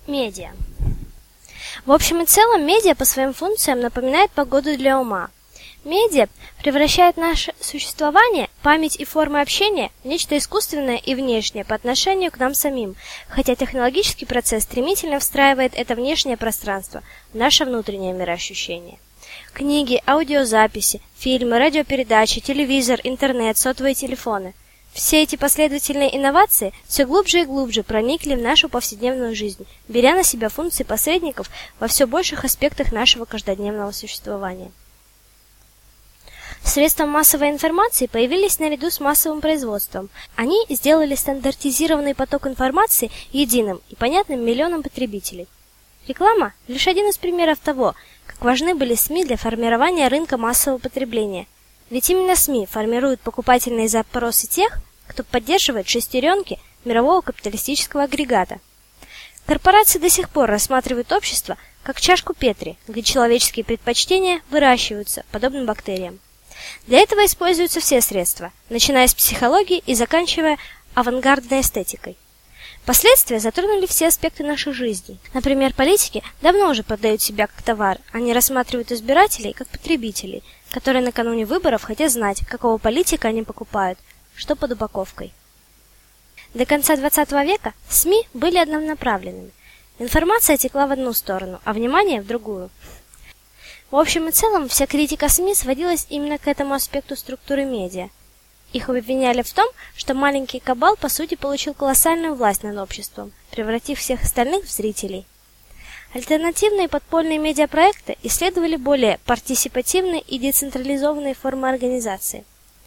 Медиа. В общем и целом, медиа по своим функциям напоминает погоду для ума. Медиа превращает наше существование, память и формы общения в нечто искусственное и внешнее по отношению к нам самим, хотя технологический процесс стремительно встраивает это внешнее пространство в наше внутреннее мироощущение. Книги, аудиозаписи, фильмы, радиопередачи, телевизор, интернет, сотовые телефоны – все эти последовательные инновации все глубже и глубже проникли в нашу повседневную жизнь, беря на себя функции посредников во все больших аспектах нашего каждодневного существования. Средства массовой информации появились наряду с массовым производством. Они сделали стандартизированный поток информации единым и понятным миллионам потребителей. Реклама – лишь один из примеров того, как важны были СМИ для формирования рынка массового потребления. Ведь именно СМИ формируют покупательные запросы тех, кто поддерживает шестеренки мирового капиталистического агрегата. Корпорации до сих пор рассматривают общество как чашку Петри, где человеческие предпочтения выращиваются, подобно бактериям. Для этого используются все средства, начиная с психологии и заканчивая авангардной эстетикой. Последствия затронули все аспекты нашей жизни. Например, политики давно уже продают себя как товар, они рассматривают избирателей как потребителей, которые накануне выборов хотят знать, какого политика они покупают, что под упаковкой. До конца XX века СМИ были однонаправленными. Информация текла в одну сторону, а внимание в другую. В общем и целом, вся критика СМИ сводилась именно к этому аспекту структуры медиа. Их обвиняли в том, что маленький кабал по сути получил колоссальную власть над обществом, превратив всех остальных в зрителей. Альтернативные подпольные медиапроекты исследовали более партисипативные и децентрализованные формы организации.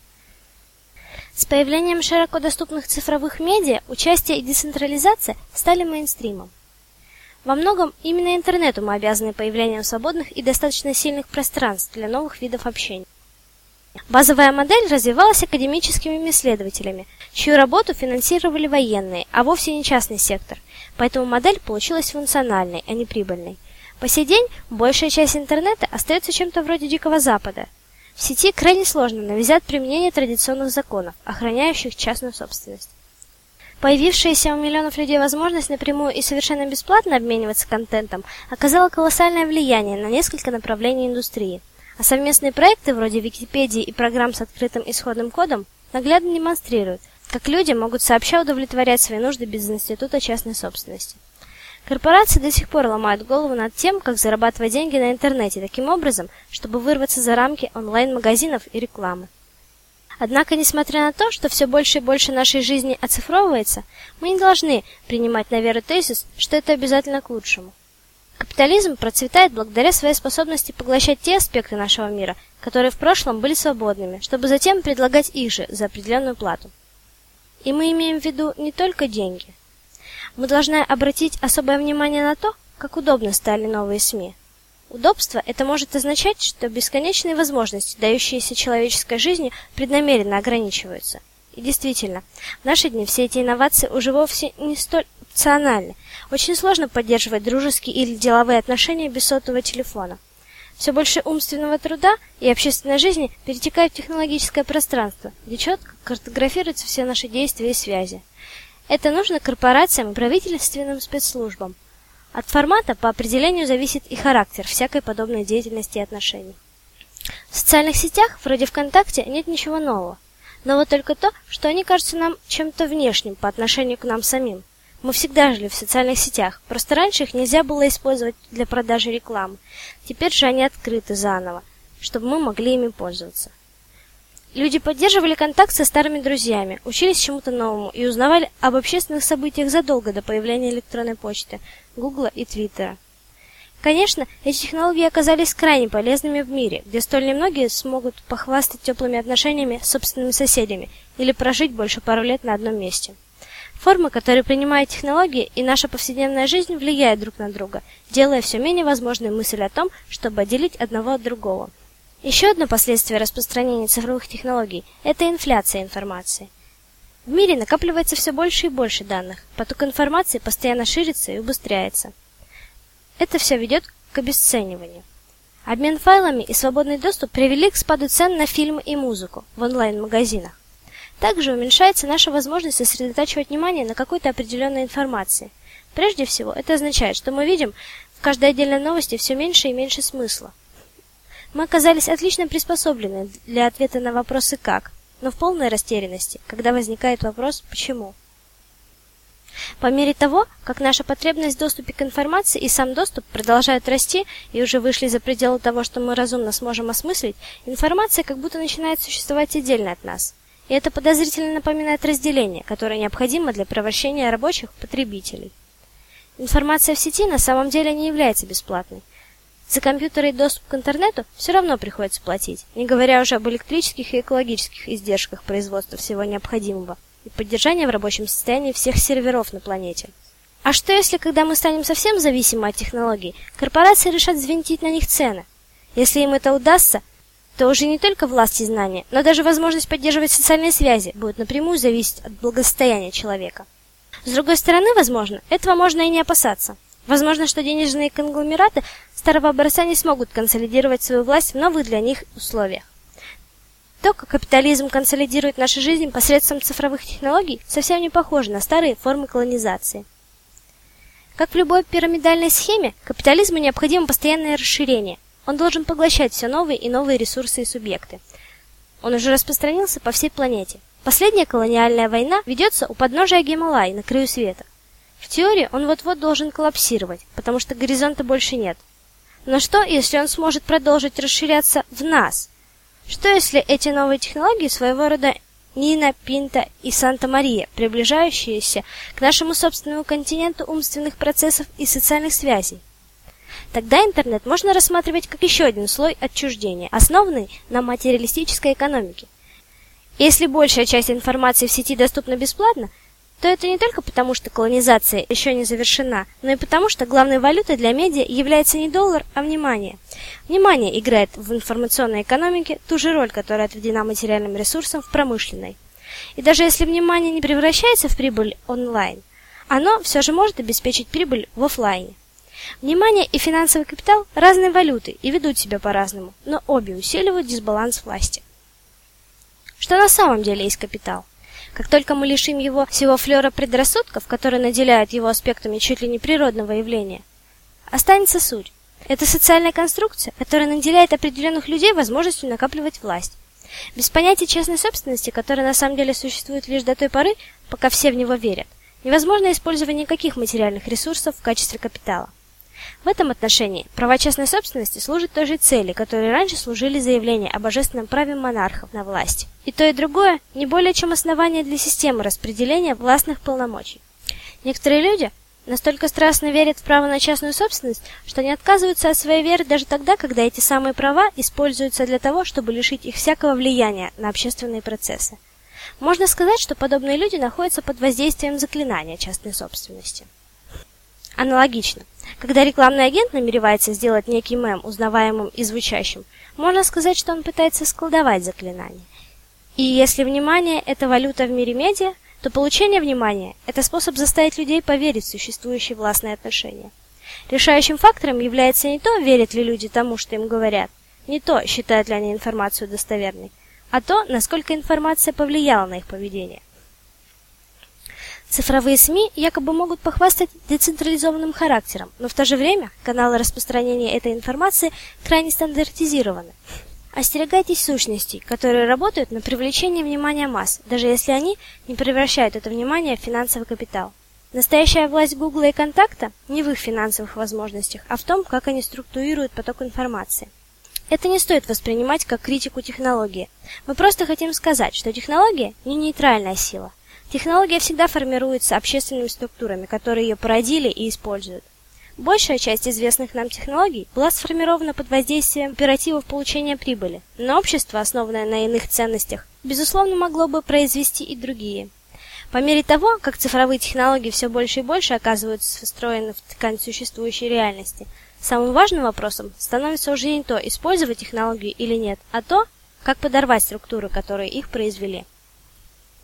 С появлением широко доступных цифровых медиа участие и децентрализация стали мейнстримом. Во многом именно интернету мы обязаны появлением свободных и достаточно сильных пространств для новых видов общения. Базовая модель развивалась академическими исследователями, чью работу финансировали военные, а вовсе не частный сектор, поэтому модель получилась функциональной, а не прибыльной. По сей день большая часть интернета остается чем-то вроде Дикого Запада. В сети крайне сложно навязать применение традиционных законов, охраняющих частную собственность. Появившаяся у миллионов людей возможность напрямую и совершенно бесплатно обмениваться контентом оказала колоссальное влияние на несколько направлений индустрии. А совместные проекты вроде Википедии и программ с открытым исходным кодом наглядно демонстрируют, как люди могут сообща удовлетворять свои нужды без института частной собственности. Корпорации до сих пор ломают голову над тем, как зарабатывать деньги на интернете таким образом, чтобы вырваться за рамки онлайн-магазинов и рекламы. Однако, несмотря на то, что все больше и больше нашей жизни оцифровывается, мы не должны принимать на веру тезис, что это обязательно к лучшему. Капитализм процветает благодаря своей способности поглощать те аспекты нашего мира, которые в прошлом были свободными, чтобы затем предлагать их же за определенную плату. И мы имеем в виду не только деньги. Мы должны обратить особое внимание на то, как удобно стали новые СМИ. Удобство – это может означать, что бесконечные возможности, дающиеся человеческой жизни, преднамеренно ограничиваются. И действительно, в наши дни все эти инновации уже вовсе не столь опциональны. Очень сложно поддерживать дружеские или деловые отношения без сотового телефона. Все больше умственного труда и общественной жизни перетекает в технологическое пространство, где четко картографируются все наши действия и связи. Это нужно корпорациям и правительственным спецслужбам. От формата по определению зависит и характер всякой подобной деятельности и отношений. В социальных сетях, вроде ВКонтакте, нет ничего нового. Но вот только то, что они кажутся нам чем-то внешним по отношению к нам самим. Мы всегда жили в социальных сетях, просто раньше их нельзя было использовать для продажи рекламы. Теперь же они открыты заново, чтобы мы могли ими пользоваться. Люди поддерживали контакт со старыми друзьями, учились чему-то новому и узнавали об общественных событиях задолго до появления электронной почты, Гугла и Твиттера. Конечно, эти технологии оказались крайне полезными в мире, где столь немногие смогут похвастать теплыми отношениями с собственными соседями или прожить больше пару лет на одном месте. Формы, которые принимают технологии, и наша повседневная жизнь влияют друг на друга, делая все менее возможной мысль о том, чтобы отделить одного от другого. Еще одно последствие распространения цифровых технологий – это инфляция информации. В мире накапливается все больше и больше данных, поток информации постоянно ширится и убыстряется. Это все ведет к обесцениванию. Обмен файлами и свободный доступ привели к спаду цен на фильмы и музыку в онлайн-магазинах. Также уменьшается наша возможность сосредотачивать внимание на какой-то определенной информации. Прежде всего, это означает, что мы видим в каждой отдельной новости все меньше и меньше смысла. Мы оказались отлично приспособлены для ответа на вопросы «как?», но в полной растерянности, когда возникает вопрос «почему?». По мере того, как наша потребность в доступе к информации и сам доступ продолжают расти и уже вышли за пределы того, что мы разумно сможем осмыслить, информация как будто начинает существовать отдельно от нас. И это подозрительно напоминает разделение, которое необходимо для превращения рабочих в потребителей. Информация в сети на самом деле не является бесплатной. За компьютеры и доступ к интернету все равно приходится платить, не говоря уже об электрических и экологических издержках производства всего необходимого и поддержания в рабочем состоянии всех серверов на планете. А что если, когда мы станем совсем зависимы от технологий, корпорации решат взвинтить на них цены? Если им это удастся, то уже не только власть и знания, но даже возможность поддерживать социальные связи будет напрямую зависеть от благосостояния человека. С другой стороны, возможно, этого можно и не опасаться. Возможно, что денежные конгломераты старого образца не смогут консолидировать свою власть в новых для них условиях. То, как капитализм консолидирует нашу жизнь посредством цифровых технологий, совсем не похоже на старые формы колонизации. Как в любой пирамидальной схеме, капитализму необходимо постоянное расширение. Он должен поглощать все новые и новые ресурсы и субъекты. Он уже распространился по всей планете. Последняя колониальная война ведется у подножия Гималай на краю света. В теории он вот-вот должен коллапсировать, потому что горизонта больше нет. Но что, если он сможет продолжить расширяться в нас? Что, если эти новые технологии своего рода Нина, Пинта и Санта-Мария, приближающиеся к нашему собственному континенту умственных процессов и социальных связей? Тогда интернет можно рассматривать как еще один слой отчуждения, основанный на материалистической экономике. Если большая часть информации в сети доступна бесплатно, то это не только потому, что колонизация еще не завершена, но и потому, что главной валютой для медиа является не доллар, а внимание. Внимание играет в информационной экономике ту же роль, которая отведена материальным ресурсам в промышленной. И даже если внимание не превращается в прибыль онлайн, оно все же может обеспечить прибыль в офлайне. Внимание и финансовый капитал – разные валюты и ведут себя по-разному, но обе усиливают дисбаланс власти. Что на самом деле есть капитал? Как только мы лишим его всего флера предрассудков, которые наделяют его аспектами чуть ли не природного явления, останется суть. Это социальная конструкция, которая наделяет определенных людей возможностью накапливать власть. Без понятия частной собственности, которая на самом деле существует лишь до той поры, пока все в него верят, невозможно использование никаких материальных ресурсов в качестве капитала. В этом отношении права частной собственности служат той же цели, которые раньше служили заявления о божественном праве монархов на власть. И то, и другое не более чем основание для системы распределения властных полномочий. Некоторые люди настолько страстно верят в право на частную собственность, что не отказываются от своей веры даже тогда, когда эти самые права используются для того, чтобы лишить их всякого влияния на общественные процессы. Можно сказать, что подобные люди находятся под воздействием заклинания частной собственности. Аналогично, когда рекламный агент намеревается сделать некий мем узнаваемым и звучащим, можно сказать, что он пытается сколдовать заклинание. И если внимание – это валюта в мире медиа, то получение внимания – это способ заставить людей поверить в существующие властные отношения. Решающим фактором является не то, верят ли люди тому, что им говорят, не то, считают ли они информацию достоверной, а то, насколько информация повлияла на их поведение. Цифровые СМИ якобы могут похвастать децентрализованным характером, но в то же время каналы распространения этой информации крайне стандартизированы. Остерегайтесь сущностей, которые работают на привлечение внимания масс, даже если они не превращают это внимание в финансовый капитал. Настоящая власть Гугла и Контакта не в их финансовых возможностях, а в том, как они структурируют поток информации. Это не стоит воспринимать как критику технологии. Мы просто хотим сказать, что технология не нейтральная сила. Технология всегда формируется общественными структурами, которые ее породили и используют. Большая часть известных нам технологий была сформирована под воздействием императивов получения прибыли, но общество, основанное на иных ценностях, безусловно, могло бы произвести и другие. По мере того, как цифровые технологии все больше и больше оказываются встроены в ткань существующей реальности, самым важным вопросом становится уже не то, использовать технологии или нет, а то, как подорвать структуры, которые их произвели.